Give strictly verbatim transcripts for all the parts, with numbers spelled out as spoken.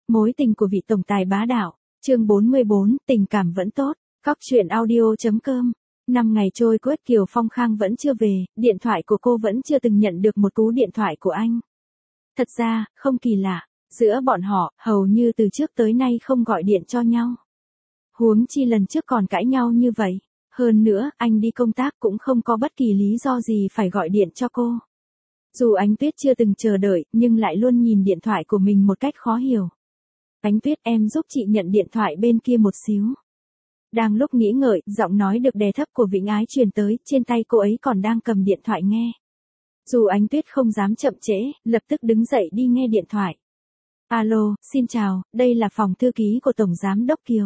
Mối tình của vị tổng tài bá đạo, chương bốn mươi bốn, tình cảm vẫn tốt, Cóc truyện audio.com. Năm ngày trôi qua Kiều Phong Khang vẫn chưa về, điện thoại của cô vẫn chưa từng nhận được một cú điện thoại của anh. Thật ra, không kỳ lạ, giữa bọn họ, hầu như từ trước tới nay không gọi điện cho nhau. Huống chi lần trước còn cãi nhau như vậy. Hơn nữa, anh đi công tác cũng không có bất kỳ lý do gì phải gọi điện cho cô. Dù Ánh Tuyết chưa từng chờ đợi, nhưng lại luôn nhìn điện thoại của mình một cách khó hiểu. Ánh Tuyết, em giúp chị nhận điện thoại bên kia một xíu. Đang lúc nghĩ ngợi, giọng nói được đè thấp của Vĩnh Ái truyền tới, trên tay cô ấy còn đang cầm điện thoại nghe. Dù Ánh Tuyết không dám chậm trễ, lập tức đứng dậy đi nghe điện thoại. Alo, xin chào, đây là phòng thư ký của Tổng Giám Đốc Kiều.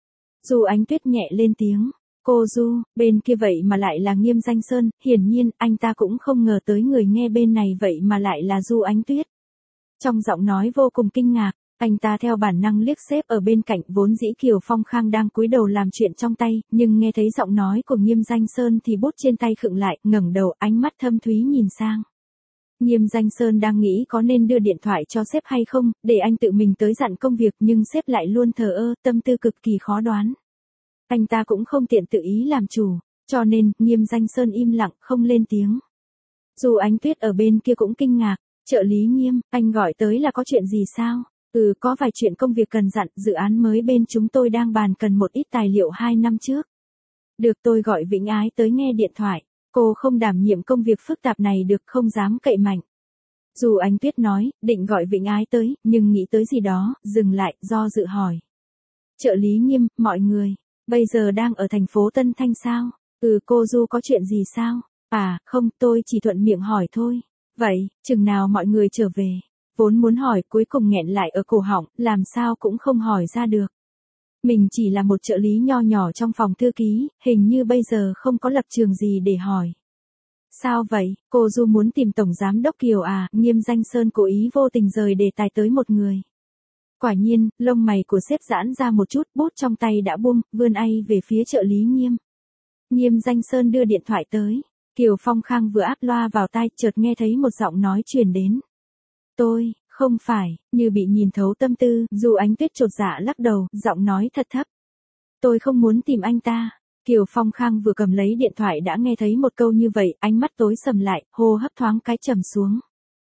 Dù Ánh Tuyết nhẹ lên tiếng. Cô Du, bên kia vậy mà lại là Nghiêm Danh Sơn, hiển nhiên, anh ta cũng không ngờ tới người nghe bên này vậy mà lại là Du Ánh Tuyết. Trong giọng nói vô cùng kinh ngạc, anh ta theo bản năng liếc sếp ở bên cạnh, vốn dĩ Kiều Phong Khang đang cúi đầu làm chuyện trong tay, nhưng nghe thấy giọng nói của Nghiêm Danh Sơn thì bút trên tay khựng lại, ngẩng đầu, ánh mắt thâm thúy nhìn sang. Nghiêm Danh Sơn đang nghĩ có nên đưa điện thoại cho sếp hay không, để anh tự mình tới dặn công việc, nhưng sếp lại luôn thờ ơ, tâm tư cực kỳ khó đoán. Anh ta cũng không tiện tự ý làm chủ, cho nên, Nghiêm Danh Sơn im lặng, không lên tiếng. Dù Ánh Tuyết ở bên kia cũng kinh ngạc, trợ lý Nghiêm, anh gọi tới là có chuyện gì sao? Ừ, có vài chuyện công việc cần dặn, dự án mới bên chúng tôi đang bàn cần một ít tài liệu hai năm trước. Được, tôi gọi Vĩnh Ái tới nghe điện thoại, cô không đảm nhiệm công việc phức tạp này được, không dám cậy mạnh. Dù Ánh Tuyết nói, định gọi Vĩnh Ái tới, nhưng nghĩ tới gì đó, dừng lại, do dự hỏi. Trợ lý Nghiêm, mọi người. Bây giờ đang ở thành phố Tân Thanh sao? Ừ, cô Du có chuyện gì sao? À, không, tôi chỉ thuận miệng hỏi thôi. Vậy, chừng nào mọi người trở về? Vốn muốn hỏi, cuối cùng nghẹn lại ở cổ họng, làm sao cũng không hỏi ra được. Mình chỉ là một trợ lý nho nhỏ trong phòng thư ký, hình như bây giờ không có lập trường gì để hỏi. Sao vậy, cô Du muốn tìm Tổng Giám Đốc Kiều à? Nghiêm Danh Sơn cố ý vô tình rời đề tài tới một người. Quả nhiên, lông mày của sếp giãn ra một chút, bút trong tay đã buông, vươn ay về phía trợ lý Nghiêm. Nghiêm Danh Sơn đưa điện thoại tới. Kiều Phong Khang vừa áp loa vào tai, chợt nghe thấy một giọng nói truyền đến. Tôi, không phải, như bị nhìn thấu tâm tư, Dù Ánh Tuyết chột dạ lắc đầu, giọng nói thật thấp. Tôi không muốn tìm anh ta. Kiều Phong Khang vừa cầm lấy điện thoại đã nghe thấy một câu như vậy, ánh mắt tối sầm lại, hô hấp thoáng cái trầm xuống.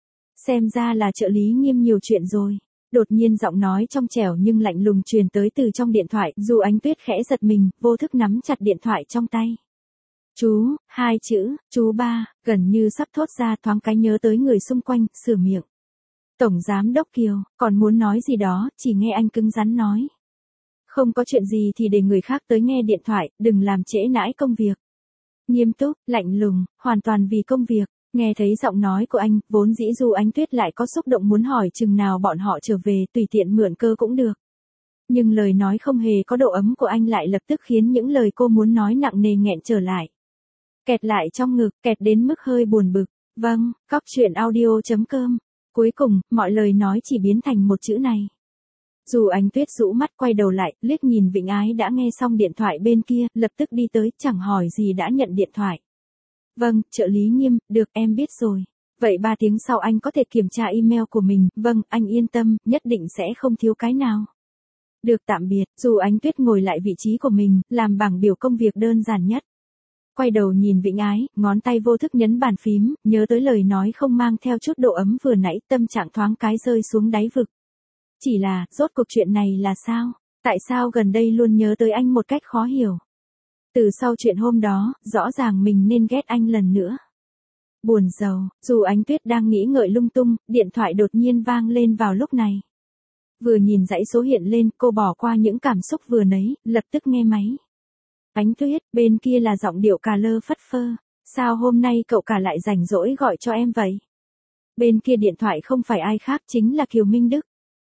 Xem ra là trợ lý Nghiêm nhiều chuyện rồi. Đột nhiên giọng nói trong trẻo nhưng lạnh lùng truyền tới từ trong điện thoại, Dù Ánh Tuyết khẽ giật mình, vô thức nắm chặt điện thoại trong tay. Chú, hai chữ, chú ba, gần như sắp thốt ra, thoáng cái nhớ tới người xung quanh, sửa miệng. Tổng Giám Đốc Kiều, còn muốn nói gì đó, chỉ nghe anh cứng rắn nói. Không có chuyện gì thì để người khác tới nghe điện thoại, đừng làm trễ nãi công việc. Nghiêm túc, lạnh lùng, hoàn toàn vì công việc. Nghe thấy giọng nói của anh, vốn dĩ Dù Ánh Tuyết lại có xúc động muốn hỏi chừng nào bọn họ trở về, tùy tiện mượn cơ cũng được. Nhưng lời nói không hề có độ ấm của anh lại lập tức khiến những lời cô muốn nói nặng nề nghẹn trở lại. Kẹt lại trong ngực, kẹt đến mức hơi buồn bực. Vâng, Cóc truyện audio.com. Cuối cùng, mọi lời nói chỉ biến thành một chữ này. Dù Ánh Tuyết rũ mắt quay đầu lại, liếc nhìn Vĩnh Ái đã nghe xong điện thoại bên kia, lập tức đi tới, chẳng hỏi gì đã nhận điện thoại. Vâng, trợ lý Nghiêm, được, em biết rồi. Vậy ba tiếng sau anh có thể kiểm tra email của mình, vâng, anh yên tâm, nhất định sẽ không thiếu cái nào. Được, tạm biệt. Dù Ánh Tuyết ngồi lại vị trí của mình, làm bảng biểu công việc đơn giản nhất. Quay đầu nhìn Vĩnh Ái, ngón tay vô thức nhấn bàn phím, nhớ tới lời nói không mang theo chút độ ấm vừa nãy, tâm trạng thoáng cái rơi xuống đáy vực. Chỉ là, rốt cuộc chuyện này là sao? Tại sao gần đây luôn nhớ tới anh một cách khó hiểu? Từ sau chuyện hôm đó, rõ ràng mình nên ghét anh lần nữa. Buồn rầu, Dù Ánh Tuyết đang nghĩ ngợi lung tung, điện thoại đột nhiên vang lên vào lúc này. Vừa nhìn dãy số hiện lên, cô bỏ qua những cảm xúc vừa nấy, lập tức nghe máy. Ánh Tuyết, bên kia là giọng điệu cà lơ phất phơ. Sao hôm nay cậu cả lại rảnh rỗi gọi cho em vậy? Bên kia điện thoại không phải ai khác, chính là Kiều Minh Đức.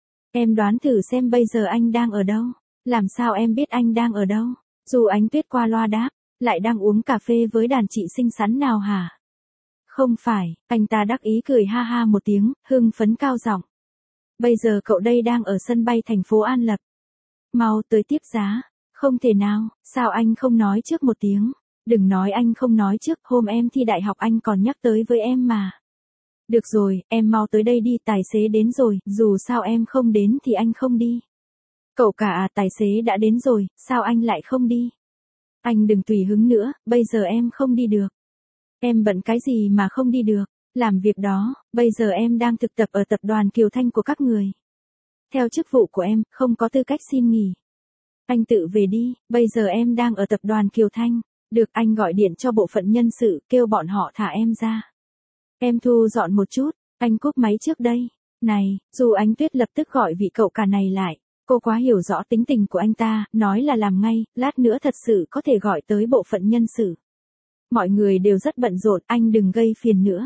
Em đoán thử xem bây giờ anh đang ở đâu? Làm sao em biết anh đang ở đâu? Dù Ánh Tuyết qua loa đáp, lại đang uống cà phê với đàn chị xinh xắn nào hả? Không phải, anh ta đắc ý cười ha ha một tiếng, hưng phấn cao giọng. Bây giờ cậu đây đang ở sân bay thành phố An Lập. Mau tới tiếp giá. Không thể nào, sao anh không nói trước một tiếng? Đừng nói anh không nói trước, hôm em thi đại học anh còn nhắc tới với em mà. Được rồi, em mau tới đây đi, tài xế đến rồi, dù sao em không đến thì anh không đi. Cậu cả à, tài xế đã đến rồi, sao anh lại không đi? Anh đừng tùy hứng nữa, bây giờ em không đi được. Em bận cái gì mà không đi được? Làm việc đó, bây giờ em đang thực tập ở tập đoàn Kiều Thanh của các người. Theo chức vụ của em, không có tư cách xin nghỉ. Anh tự về đi, bây giờ em đang ở tập đoàn Kiều Thanh. Được, anh gọi điện cho bộ phận nhân sự, kêu bọn họ thả em ra. Em thu dọn một chút, anh cúp máy trước đây. Này, dù Ánh Tuyết lập tức gọi vị cậu cả này lại. Cô quá hiểu rõ tính tình của anh ta, nói là làm ngay, lát nữa thật sự có thể gọi tới bộ phận nhân sự. Mọi người đều rất bận rộn, anh đừng gây phiền nữa.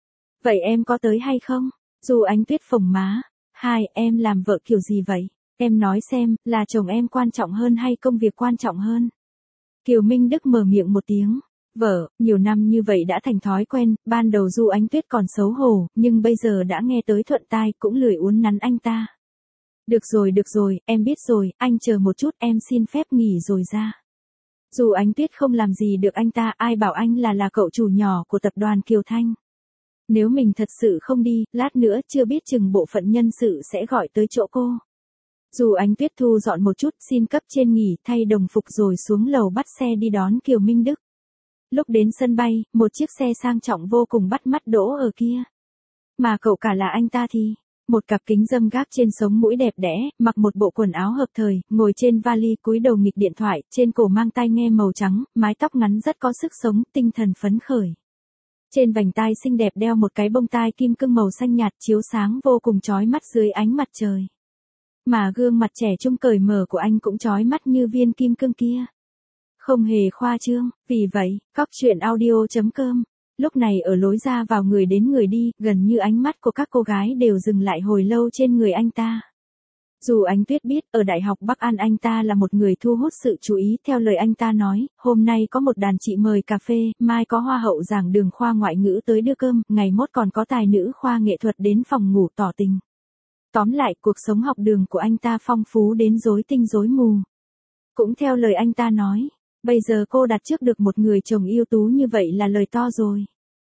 Vậy em có tới hay không? Dù Ánh Tuyết phồng má. Hai, em làm vợ kiểu gì vậy? Em nói xem, là chồng em quan trọng hơn hay công việc quan trọng hơn? Kiều Minh Đức mở miệng một tiếng. Vợ, nhiều năm như vậy đã thành thói quen, ban đầu dù Ánh Tuyết còn xấu hổ, nhưng bây giờ đã nghe tới thuận tai cũng lười uốn nắn anh ta. Được rồi được rồi, em biết rồi, anh chờ một chút, em xin phép nghỉ rồi ra. Dù Ánh Tuyết không làm gì được anh ta, ai bảo anh là là cậu chủ nhỏ của tập đoàn Kiều Thanh. Nếu mình thật sự không đi, lát nữa chưa biết chừng bộ phận nhân sự sẽ gọi tới chỗ cô. Dù Ánh Tuyết thu dọn một chút, xin cấp trên nghỉ, thay đồng phục rồi xuống lầu bắt xe đi đón Kiều Minh Đức. Lúc đến sân bay, một chiếc xe sang trọng vô cùng bắt mắt đỗ ở kia. Mà cậu cả là anh ta thì, một cặp kính râm gác trên sống mũi đẹp đẽ, mặc một bộ quần áo hợp thời, ngồi trên vali cúi đầu nghịch điện thoại, trên cổ mang tai nghe màu trắng, mái tóc ngắn rất có sức sống, tinh thần phấn khởi. Trên vành tai xinh đẹp đeo một cái bông tai kim cương màu xanh nhạt chiếu sáng vô cùng chói mắt dưới ánh mặt trời. Mà gương mặt trẻ trung cởi mở của anh cũng chói mắt như viên kim cương kia. Không hề khoa trương, vì vậy, cóc truyện audio chấm com. Lúc này ở lối ra vào người đến người đi, gần như ánh mắt của các cô gái đều dừng lại hồi lâu trên người anh ta. Dù Ánh Tuyết biết, ở Đại học Bắc An anh ta là một người thu hút sự chú ý, theo lời anh ta nói, hôm nay có một đàn chị mời cà phê, mai có hoa hậu giảng đường khoa ngoại ngữ tới đưa cơm, ngày mốt còn có tài nữ khoa nghệ thuật đến phòng ngủ tỏ tình. Tóm lại, cuộc sống học đường của anh ta phong phú đến rối tinh rối mù. Cũng theo lời anh ta nói, bây giờ cô đặt trước được một người chồng ưu tú như vậy là lời to rồi.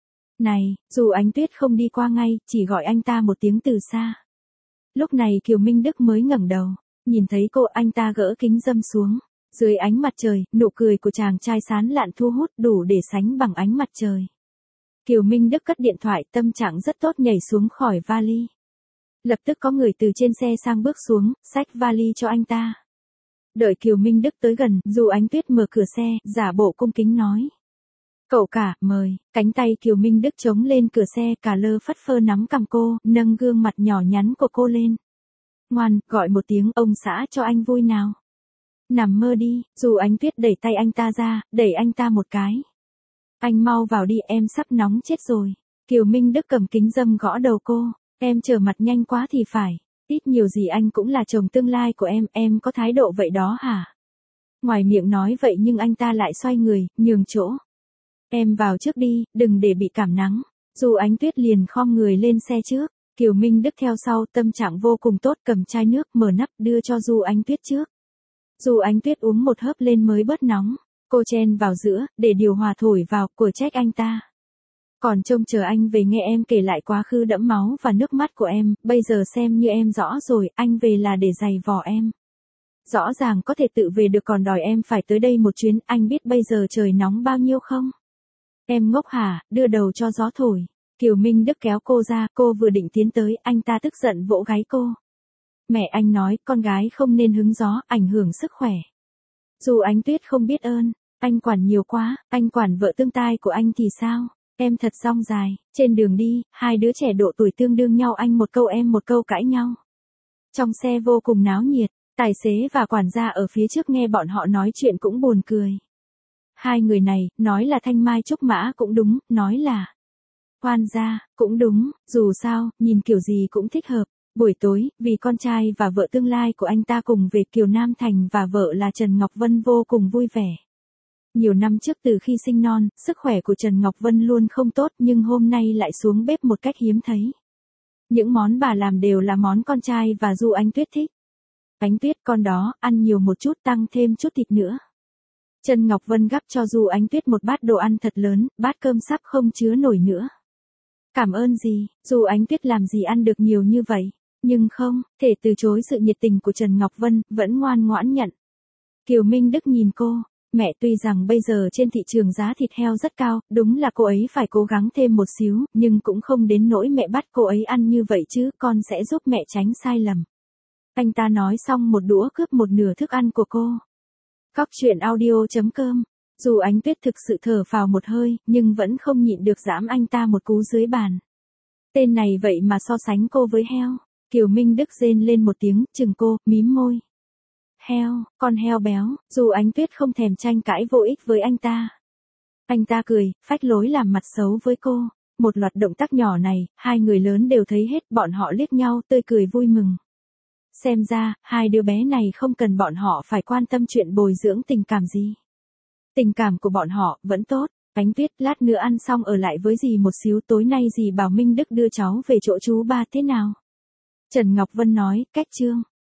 Này, dù Ánh Tuyết không đi qua ngay, chỉ gọi anh ta một tiếng từ xa. Lúc này Kiều Minh Đức mới ngẩng đầu, nhìn thấy cô, anh ta gỡ kính râm xuống. Dưới ánh mặt trời, nụ cười của chàng trai sán lạn thu hút đủ để sánh bằng ánh mặt trời. Kiều Minh Đức cất điện thoại, tâm trạng rất tốt, nhảy xuống khỏi vali. Lập tức có người từ trên xe sang bước xuống, xách vali cho anh ta. Đợi Kiều Minh Đức tới gần, dù Ánh Tuyết mở cửa xe, giả bộ cung kính nói. Cậu cả, mời. Cánh tay Kiều Minh Đức chống lên cửa xe, cả lơ phất phơ nắm cằm cô, nâng gương mặt nhỏ nhắn của cô lên. Ngoan, gọi một tiếng ông xã cho anh vui nào. Nằm mơ đi, dù Ánh Tuyết đẩy tay anh ta ra, đẩy anh ta một cái. Anh mau vào đi, em sắp nóng chết rồi. Kiều Minh Đức cầm kính râm gõ đầu cô. Em trở mặt nhanh quá thì phải. Ít nhiều gì anh cũng là chồng tương lai của em, em có thái độ vậy đó hả? Ngoài miệng nói vậy nhưng anh ta lại xoay người, nhường chỗ. Em vào trước đi, đừng để bị cảm nắng. Dù Ánh Tuyết liền khom người lên xe trước, Kiều Minh Đức theo sau, tâm trạng vô cùng tốt, cầm chai nước, mở nắp, đưa cho Du Ánh Tuyết trước. Dù Ánh Tuyết uống một hớp lên mới bớt nóng, cô chen vào giữa, để điều hòa thổi vào, của trách anh ta. Còn trông chờ anh về nghe em kể lại quá khứ đẫm máu và nước mắt của em, bây giờ xem như em rõ rồi, anh về là để giày vò em. Rõ ràng có thể tự về được còn đòi em phải tới đây một chuyến, anh biết bây giờ trời nóng bao nhiêu không? Em ngốc hả, đưa đầu cho gió thổi. Kiều Minh Đức kéo cô ra, cô vừa định tiến tới, anh ta tức giận vỗ gáy cô. Mẹ anh nói, con gái không nên hứng gió, ảnh hưởng sức khỏe. Dù Ánh Tuyết không biết ơn, anh quản nhiều quá, anh quản vợ tương tai của anh thì sao? Em thật rong dài, trên đường đi, hai đứa trẻ độ tuổi tương đương nhau, anh một câu em một câu cãi nhau. Trong xe vô cùng náo nhiệt, tài xế và quản gia ở phía trước nghe bọn họ nói chuyện cũng buồn cười. Hai người này, nói là Thanh Mai Trúc Mã cũng đúng, nói là Hoan gia, cũng đúng, dù sao, nhìn kiểu gì cũng thích hợp. Buổi tối, vì con trai và vợ tương lai của anh ta cùng về Kiều Nam Thành và vợ là Trần Ngọc Vân vô cùng vui vẻ. Nhiều năm trước từ khi sinh non, sức khỏe của Trần Ngọc Vân luôn không tốt nhưng hôm nay lại xuống bếp một cách hiếm thấy. Những món bà làm đều là món con trai và Du Ánh Tuyết thích. Ánh Tuyết con đó, ăn nhiều một chút tăng thêm chút thịt nữa. Trần Ngọc Vân gắp cho Du Ánh Tuyết một bát đồ ăn thật lớn, bát cơm sắp không chứa nổi nữa. Cảm ơn gì, dù Ánh Tuyết làm gì ăn được nhiều như vậy, nhưng không thể từ chối sự nhiệt tình của Trần Ngọc Vân, vẫn ngoan ngoãn nhận. Kiều Minh Đức nhìn cô, mẹ tuy rằng bây giờ trên thị trường giá thịt heo rất cao, đúng là cô ấy phải cố gắng thêm một xíu, nhưng cũng không đến nỗi mẹ bắt cô ấy ăn như vậy chứ, con sẽ giúp mẹ tránh sai lầm. Anh ta nói xong một đũa cướp một nửa thức ăn của cô. Cóc truyện audio chấm com. Dù Ánh Tuyết thực sự thở phào một hơi, nhưng vẫn không nhịn được giẫm anh ta một cú dưới bàn. Tên này vậy mà so sánh cô với heo. Kiều Minh Đức rên lên một tiếng, chừng cô, mím môi. Heo, con heo béo, dù Ánh Tuyết không thèm tranh cãi vô ích với anh ta. Anh ta cười, phách lối làm mặt xấu với cô. Một loạt động tác nhỏ này, hai người lớn đều thấy hết, bọn họ liếc nhau tươi cười vui mừng. Xem ra, hai đứa bé này không cần bọn họ phải quan tâm chuyện bồi dưỡng tình cảm gì. Tình cảm của bọn họ vẫn tốt. Ánh Tuyết, lát nữa ăn xong ở lại với dì một xíu, tối nay dì bảo Minh Đức đưa cháu về chỗ chú ba thế nào? Trần Ngọc Vân nói, cách chương.